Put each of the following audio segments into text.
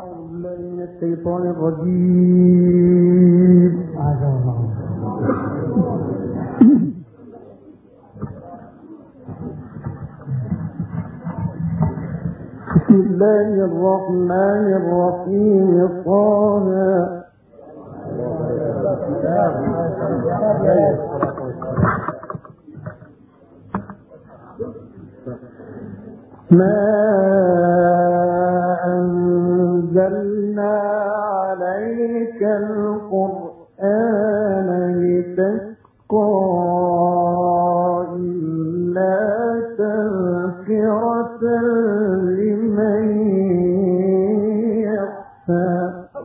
الشيطان الرجيم. بسم الله الرحمن الرحيم. طه ما أنزلنا عليك القرآن لتشقى إلا تذكرة لمن يخشى.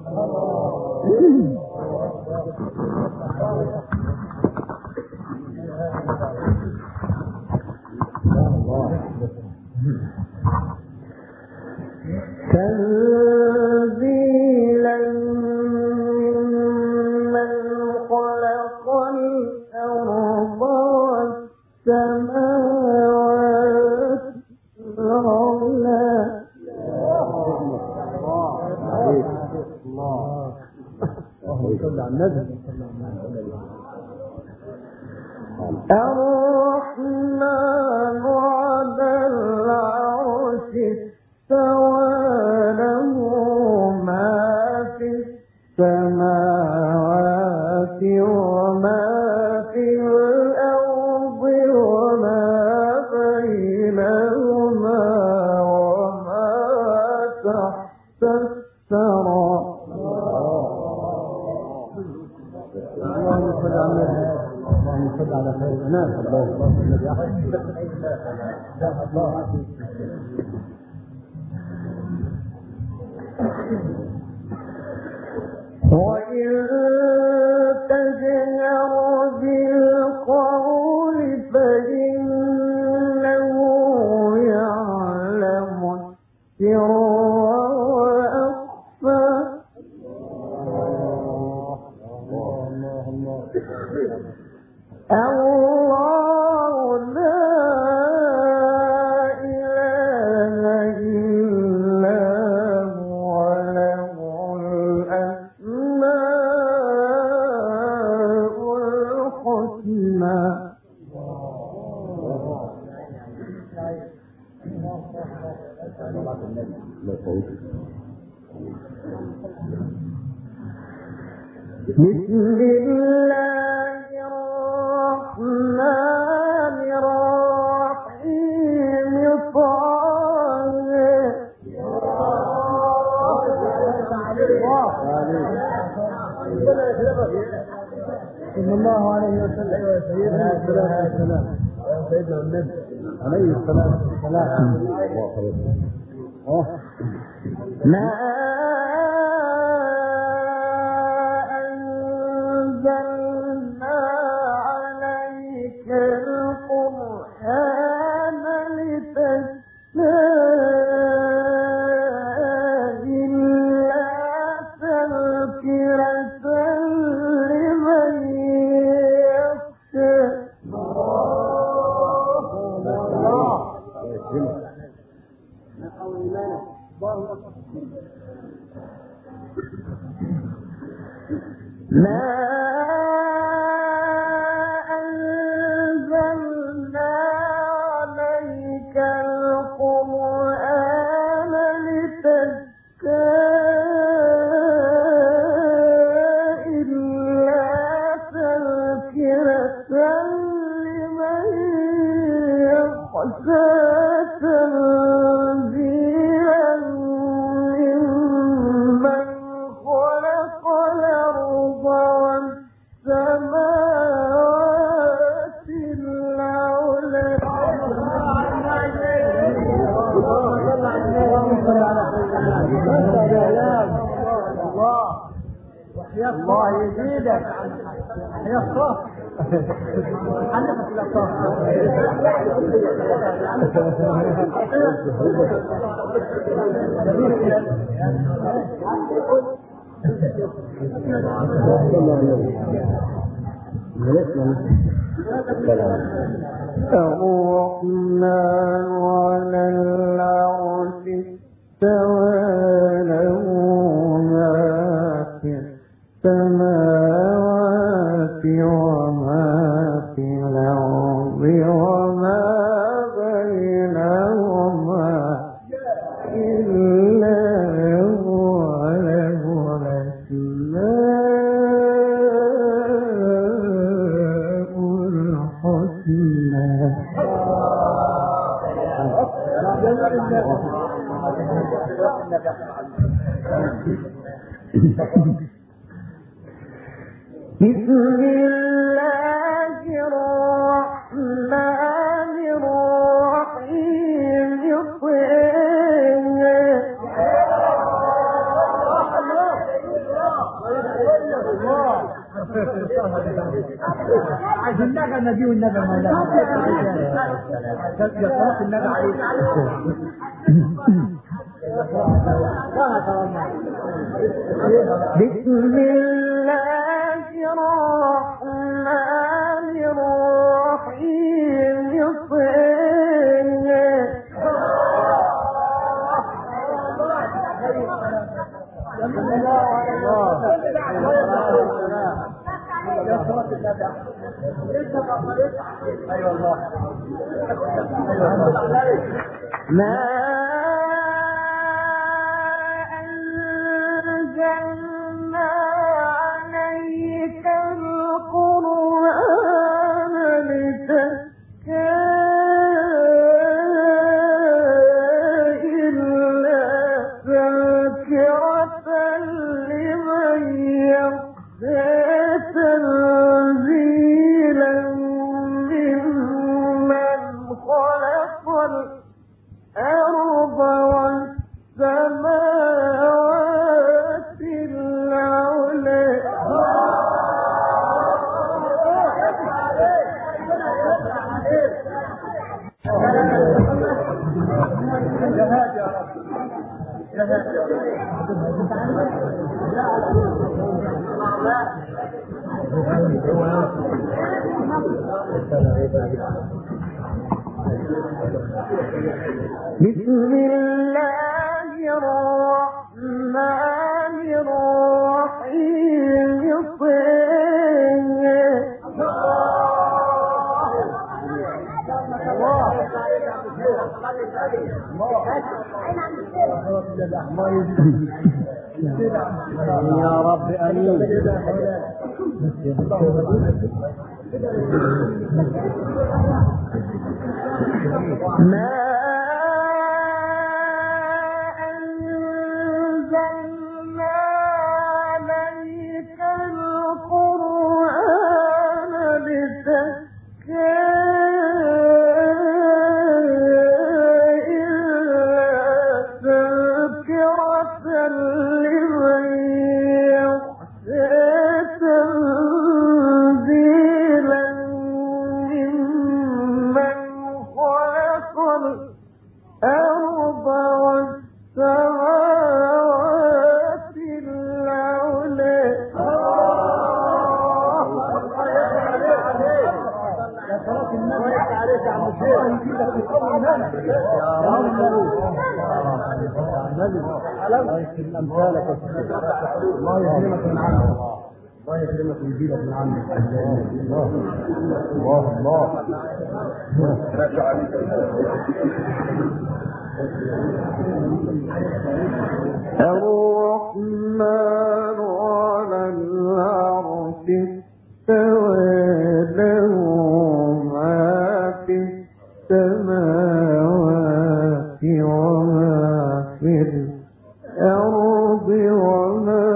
تنزيلا ممن خلق الأرض والسماوات العلى. الرحمن على العرش استوى، له ما في السماوات وما في الأرض وما بينهما وما تحت الثرى. اللهم صل على خير الناس. وإن تجهر بالقول فإنه يعلم السر وأخفى. الله لا إله إلا هو له الأسماء الحسنى. بسم الله الرحمن الرحيم. صلى الله عليه وسلم. سيدنا النبي عليه الصلاة والسلام. ما أنزلنا عليك القرآن لتشقى إلا تذكرة لمن يخشى. ما أنزلنا عليك القرآن لتشقى إلا تذكرة لمن يخشى. تنزيلا ممن خلق الأرض والسماوات العلى. يا الله يزيدك يا الله. الرحمن على العرش استوى، له بسم الله الرحمن الرحيم عايز النبي النبي والنبي مولانا يا النبي عليك بسم الله الرحمن الرحيم ما أنزلنا عليك القرآن لتشقى إلا تذكرة لمن يخشى تنزيلا ممن خلق الأرض والسماوات العلى بسم الله الرحمن الرحيم يا رب امين ما أنزلنا عليك القرآن لتشقى إلا تذكرة لمن يخشى تنزيلا ممن خلق الأرض والسماوات العلى الله يكرمك من عنده الله يكرمك ويجيبك من عنده الله الله الرحمن على العرش استوى له ما في السماوات وما في الأرض وما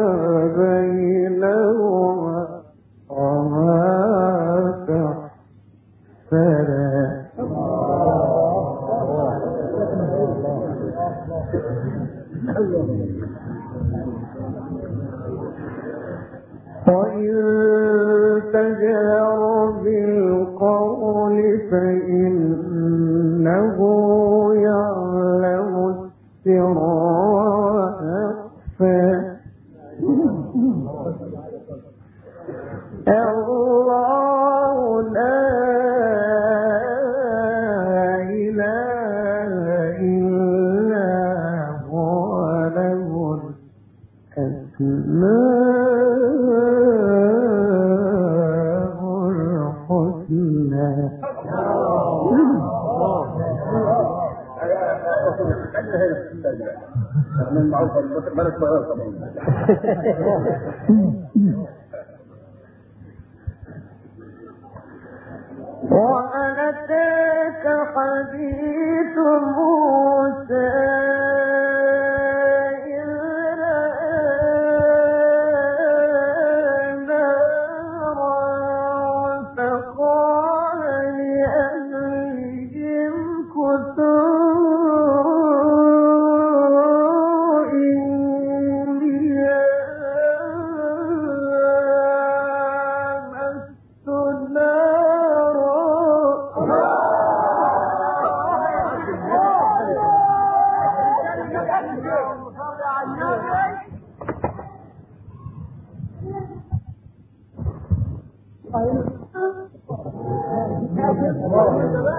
بينهما وما تحت وإن تجهر بالقول فإنه يعلم السر وأخفى الله لا إله إلا هو له الأسماء الحسنى وهل أتاك حديث موسى إذ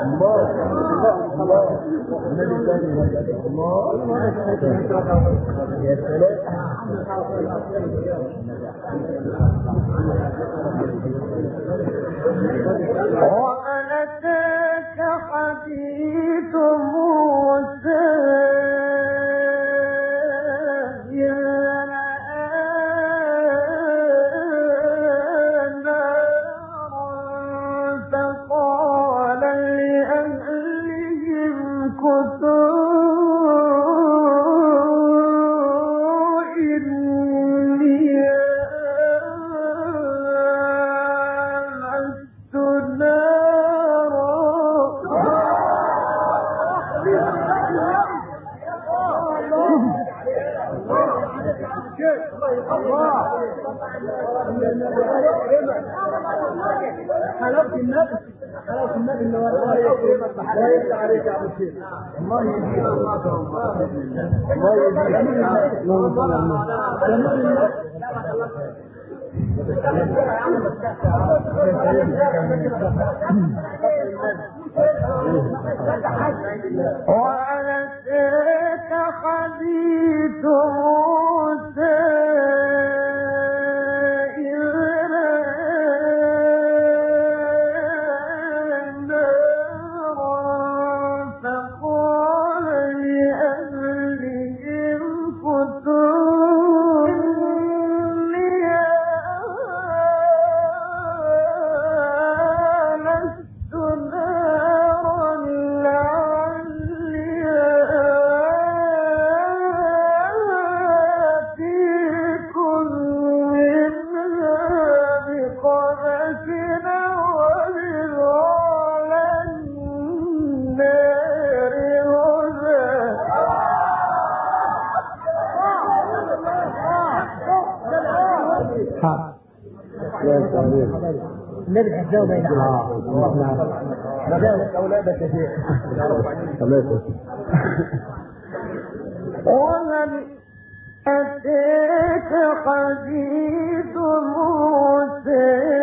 وهل أتاك حديث موسى حلاوة النبي حلاوة النبي اللي الله يكرمك الله يفتح عليك يا ابو الشيخ الله يهديك الله يهديك وهل أتاك حديث موسى النبي حجاوب بين رجالك أولادك يا شيخ وهل أتاك حديث موسى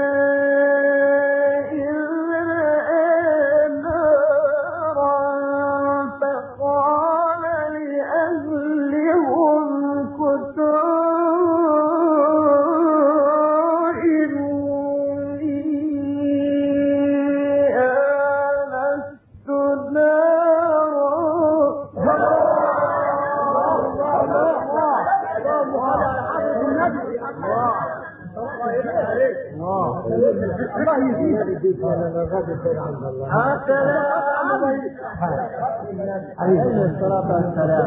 عليه الصلاة والسلام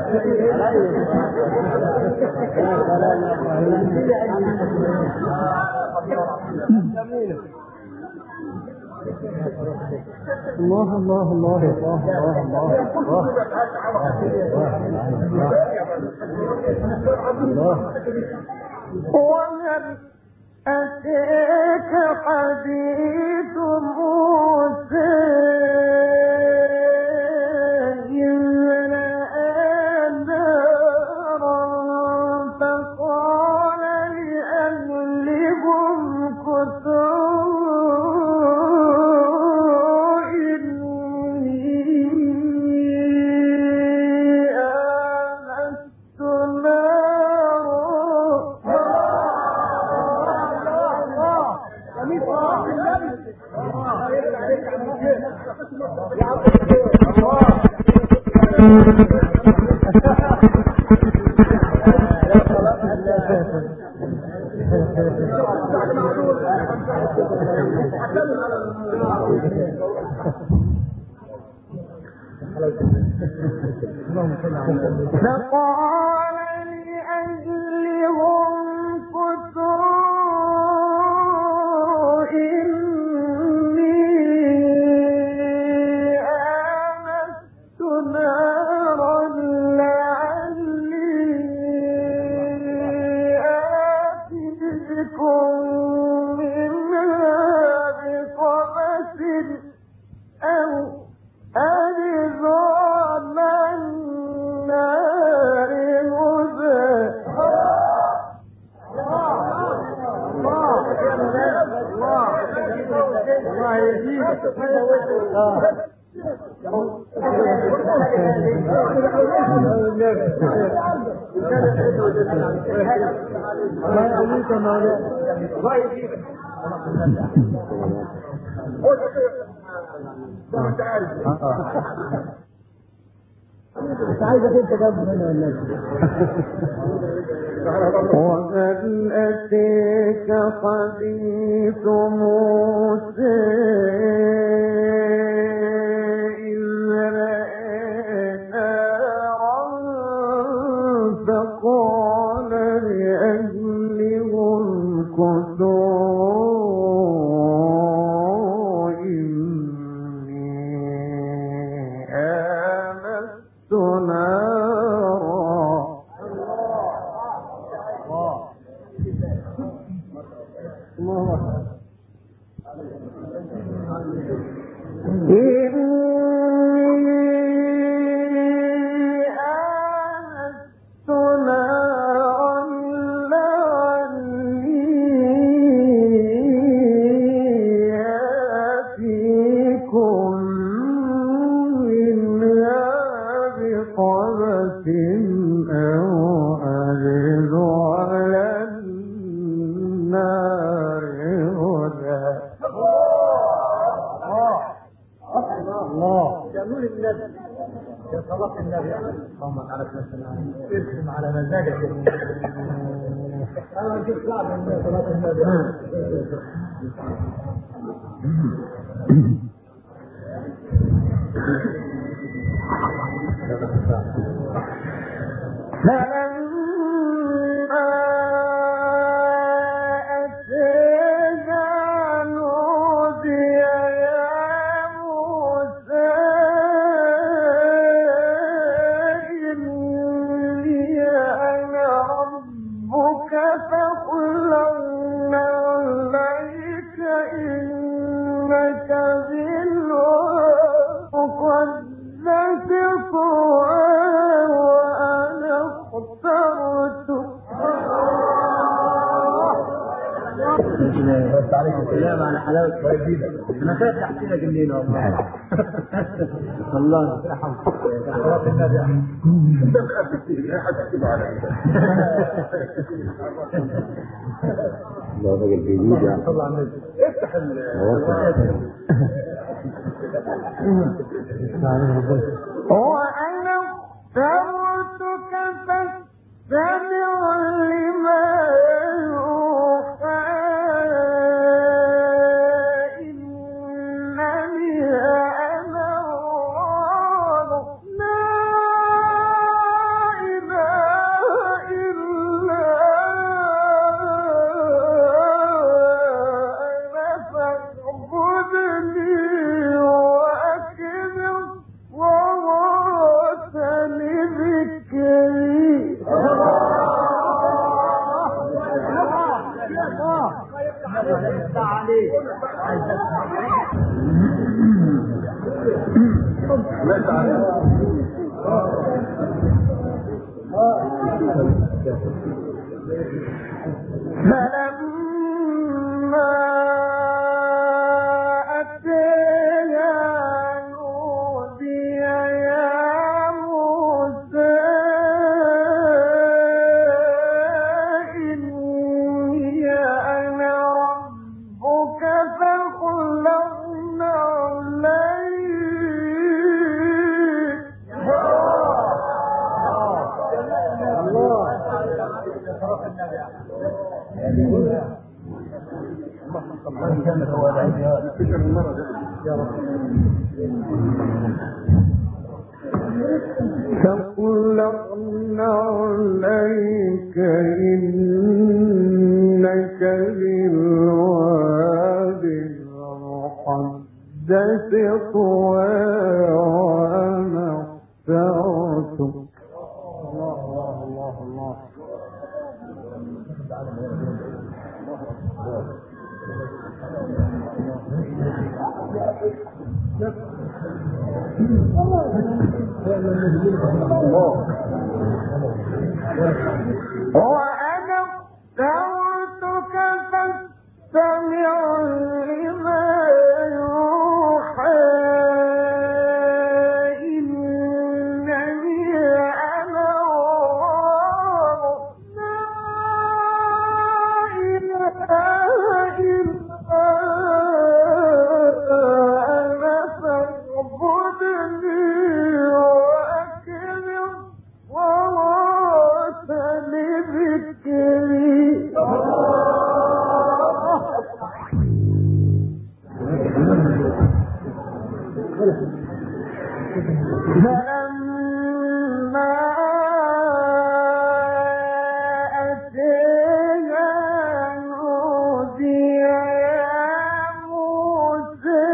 الله الله الله الله وهل أتاك حديث موسى فقال لأهلهم كثوا إني آنست نارا لعلي آتيكم منها بقبس أو أجز على النار ما يقويك يا مولانا. مش عايزك انت جنب هنا والناس. وهل أتيك حديث موسى إذ رأى نارا فقال لأهلهم امكثوا إني آنست نارا. يا صلاة النبي اللهم على ارسم على مزاجك. انا نشوف صعب من صلاة النبي. بس عليك السلام على حلاوة جديدة. أنا خايف أحكي لك الليل والله. الله يرحمك. صلاة النبي. أنت مخافك لا حد يكتب عليك. الله راجل جديد يعني. صلى على النبي. افتح وأنا اخترتك فاستمع لما يوحى إنني أنا الله لا إله إلا أنا فاعبدني وأقم الصلاة لذكري. فلما أتيها نودي يا موسى إني أنا ربك فاخلعنا فاخلعنا عليك إنك بالوادي المقدس طوى وأنا اخترتك. وأنا اخترتك فاستمع لما يوحى ذكري فلما أتينا نودي يا موسى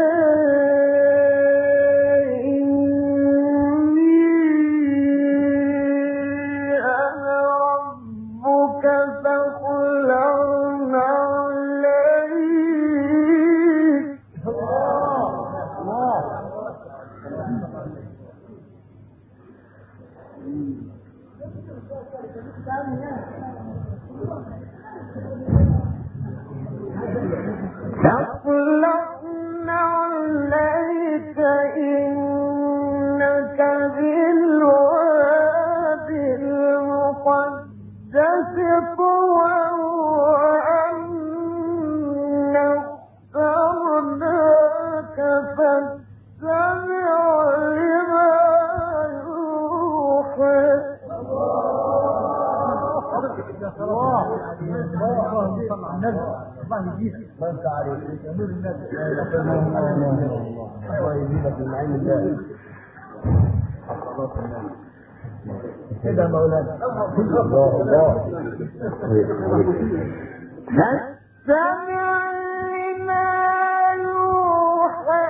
إني أنا ربك فاخلع عليك فاطلقنا عليك إنك بالوادي المقدس طوى وأنا اخترناك فاستمع لما يوحى الله يجيك ما انت عليك نور الناس الله يجيبك من عين الله كده مولانا الله فاستمع لما يوحى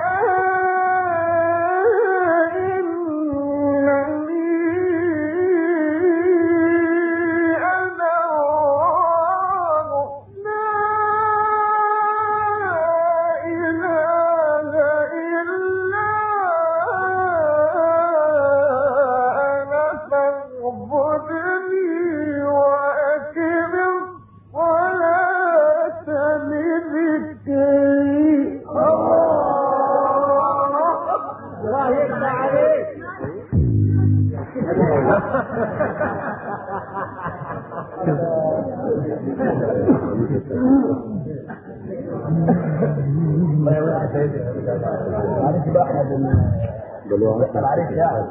معلش بقى احنا بنسال عليك يعني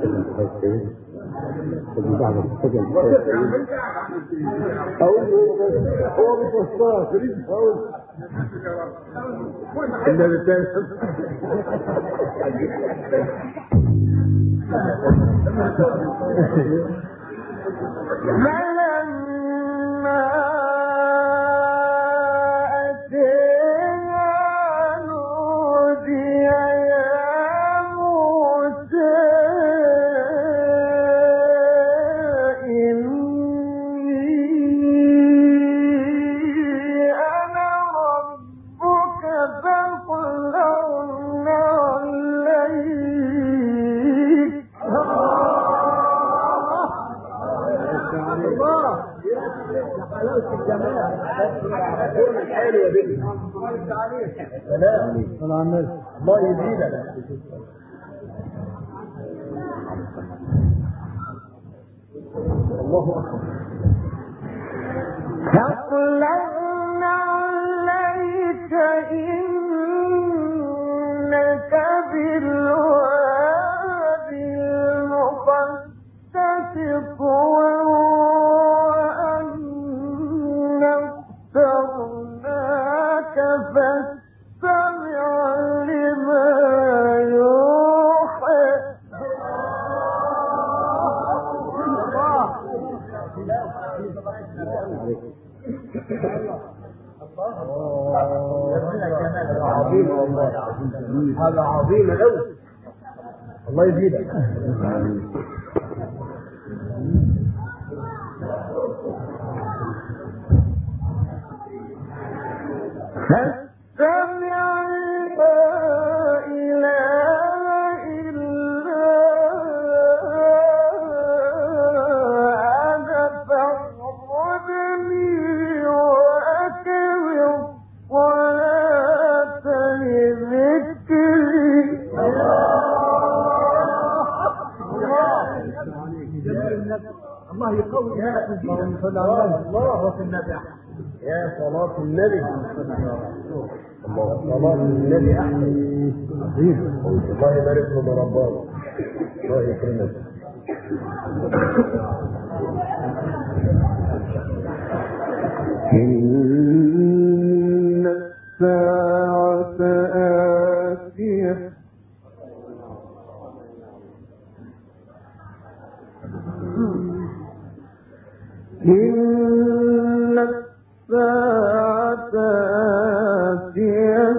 اقول هو متوسطها تريد اقول النبي الثاني الله يزيدك الله اكبر فاطلقنا عليك إنك بالوادي المقدس طوى وأنا اخترناك فاستمع لما يوحى عظيم والله هذا عظيم قوي الله يزيدك فاستمع لا إله إلا أنا فاعبدني وأقم الصلاة لذكري الله يقوي الله في النبي يا صلاة النبي الله صلاة النبي أحسن الله يبارك له بربنا الله يكرمك إن الساعة آتية إن الساعة آتية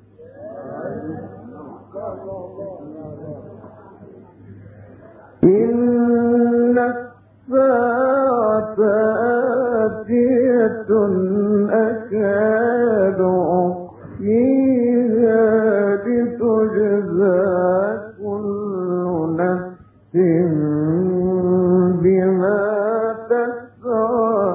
إن الساعة آتية أكاد أخفيها لتجزى كل نفس بما تسعى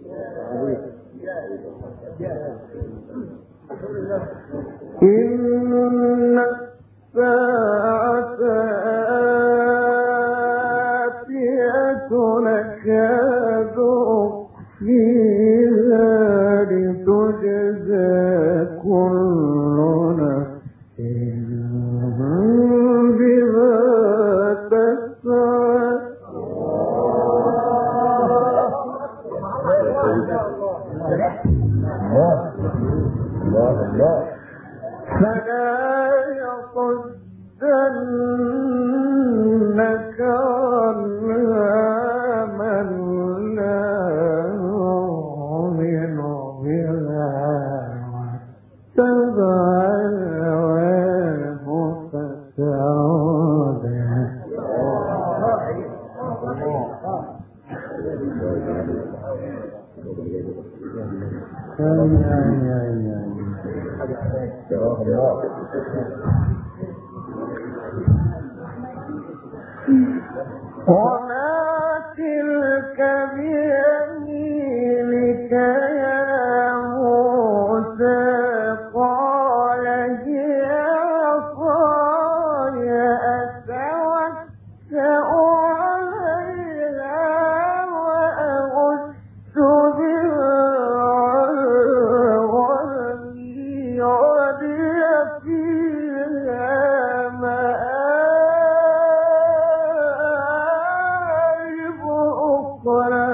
إن الساعة آتية أكاد أخفيها لتجزى كل نفس بما تسعى فلا يصدنك عنها من لا يؤمن بها واتبع هواه فتردى وما تلك بيمينك يا موسى قال هي عصاي أتوكأ عليها وأهش بها على غنمي ولي فيها مآرب أخرى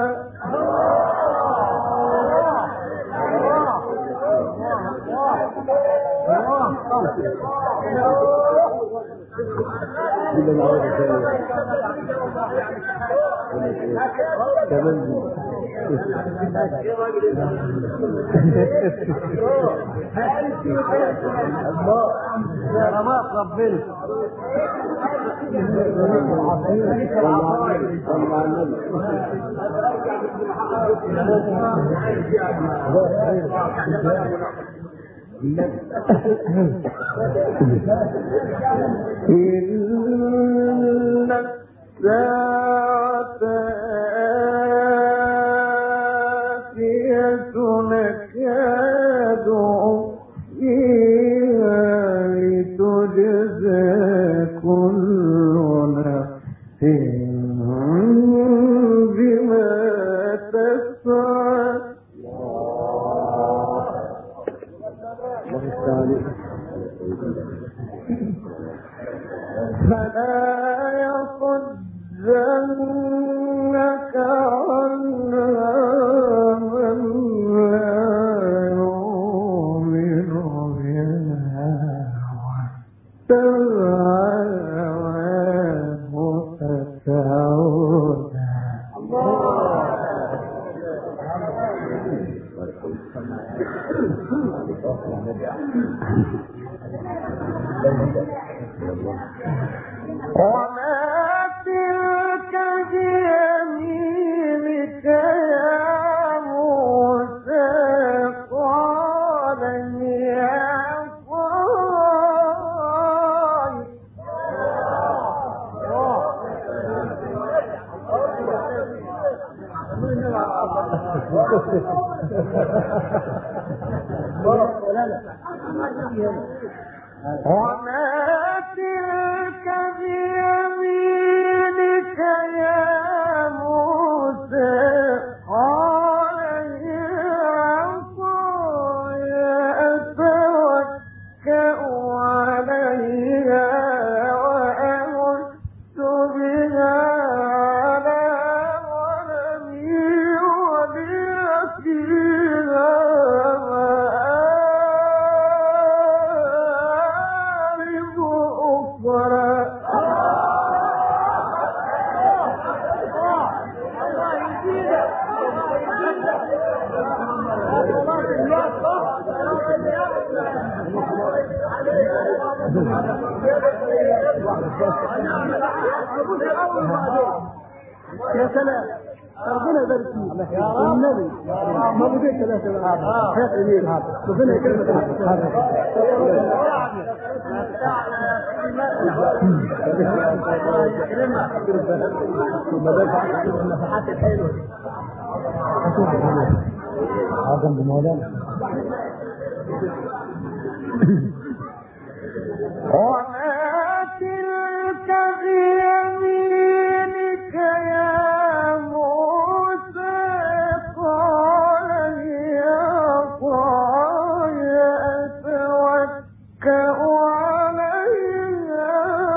كرامات ربنا إن الساعة آتية أكاد أخفيها لتجزى كل نفس بما تسعى فلا يصدنك عنها من لا يؤمن بها واتبع هواه فتردى وما تلك بيمينك يا موسى قال هي عصاي وما تلك بيمينك يا موسى قال هي عصاي أتوكأ عليها وأهش بها على غنمي ولي فيها يا سلام ربنا يبارك فيك يا النبي ما بديت ثلاثة حياة إليه ربنا يكرمك النفحات الحلوة عظم بمولانا وما تلك بيمينك يا موسى قال هي عصاي أتوكأ عليها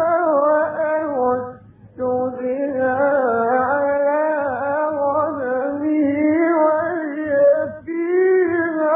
وأهش بها على غنمي وهي فيها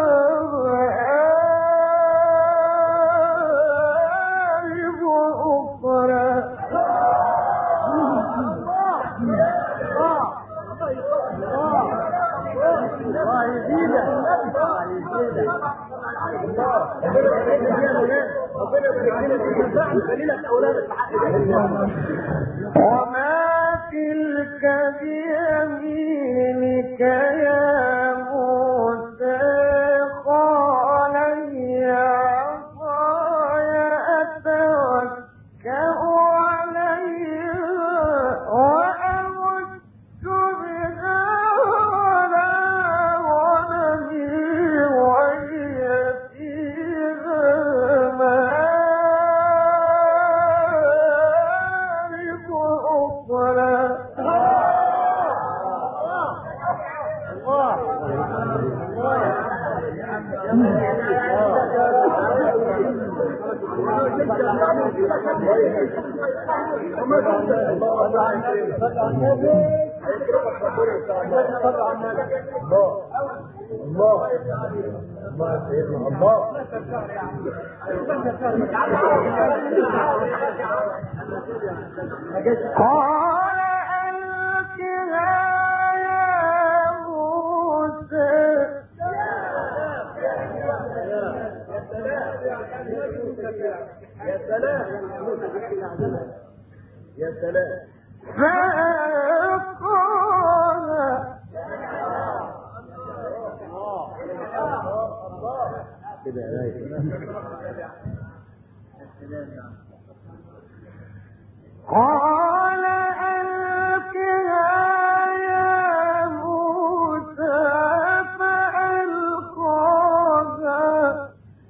وما تلك بيمينك يا موسى قال هي عصاي أتوكأ عليها وأهش بها على غنمي وهي فيها مآرب أخرى قال ألقها يا موسى يا سلام يا سلام فألقاها قال ألقها يا موسى فألقاها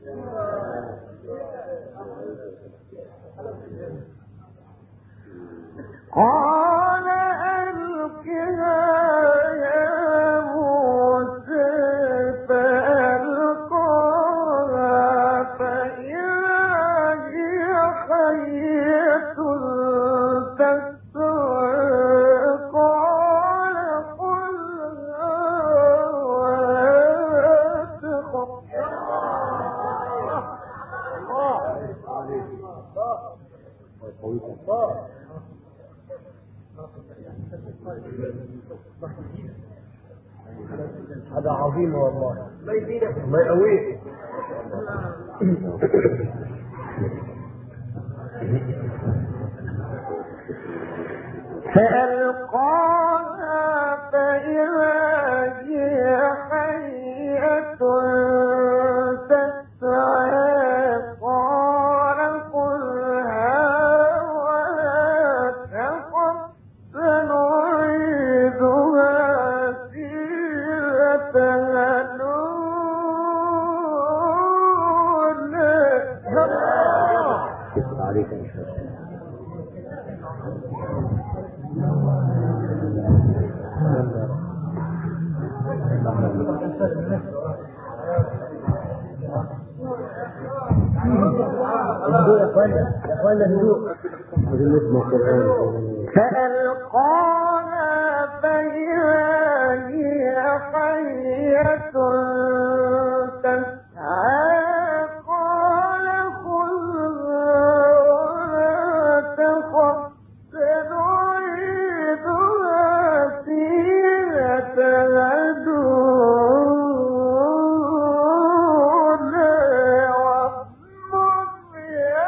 قال ألقها يا موسى فألقاها فإذا هي حية تسعى قال خذها ولا تخف هذا عظيم والله الله يقويك فألقاها فإذا هي حية تسعى قال خذها ولا تخف سنعيدها سيرتها الأولى عليك ان شاء الله فألقاها فإذا هي حية تسعى قال خذها ولا تخف سنعيدها سيرتها الأولى واضمم يدك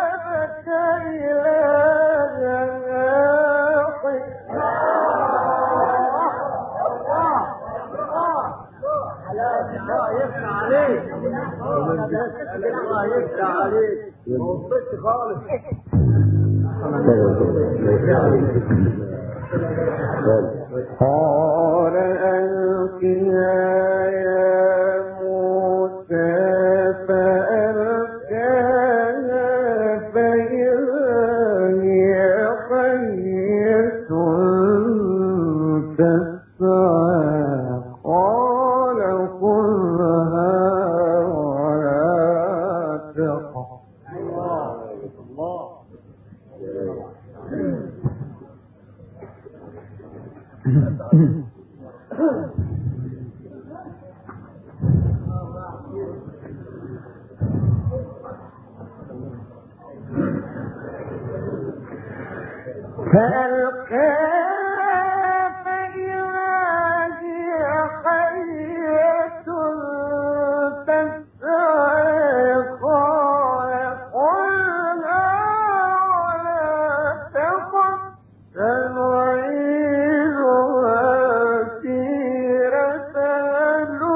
الله يفتح عليك. الله يفتح عليك. ما وصلتش خالص. قال ألقها يا موسى فألقاها فإذا هي حية تسعى قال خذها ولا تخف. فألقاها فإذا هي حية تسعى قال خذها ولا تخف سنعيدها سيرتها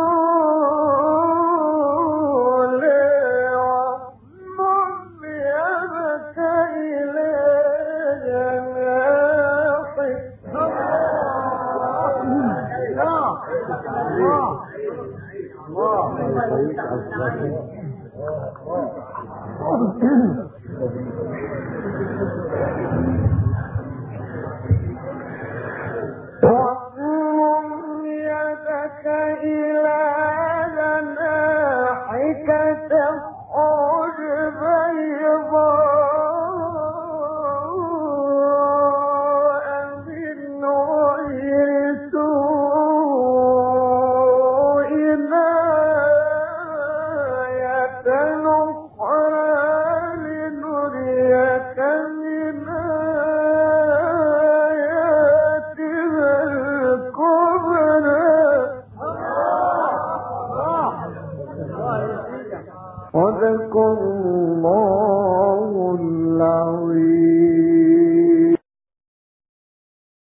الأولى واضمم يدك إلى جناحك. واضمم يدك إلى جناحك تخرج بيضاء من غير سوء آية أخرى لنريك من آياتنا الكبرى. صدق الله العظيم.